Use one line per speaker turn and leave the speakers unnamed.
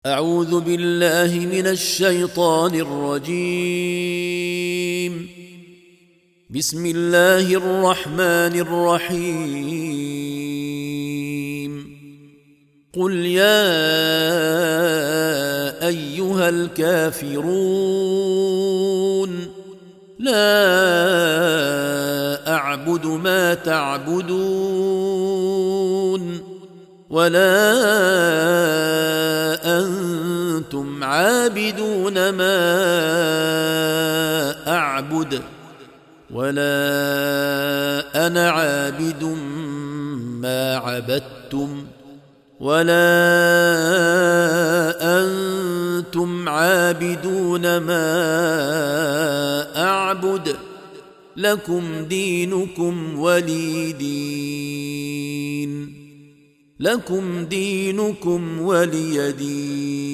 أعوذ بالله من الشيطان الرجيم. بسم الله الرحمن الرحيم. قل يا أيها الكافرون لا أعبد ما تعبدون ولا أنتم عابدون ما أعبد ولا أنا عابد ما عبدتم ولا أنتم عابدون ما أعبد لكم دينكم ولي دين. لكم دينكم ولي دين.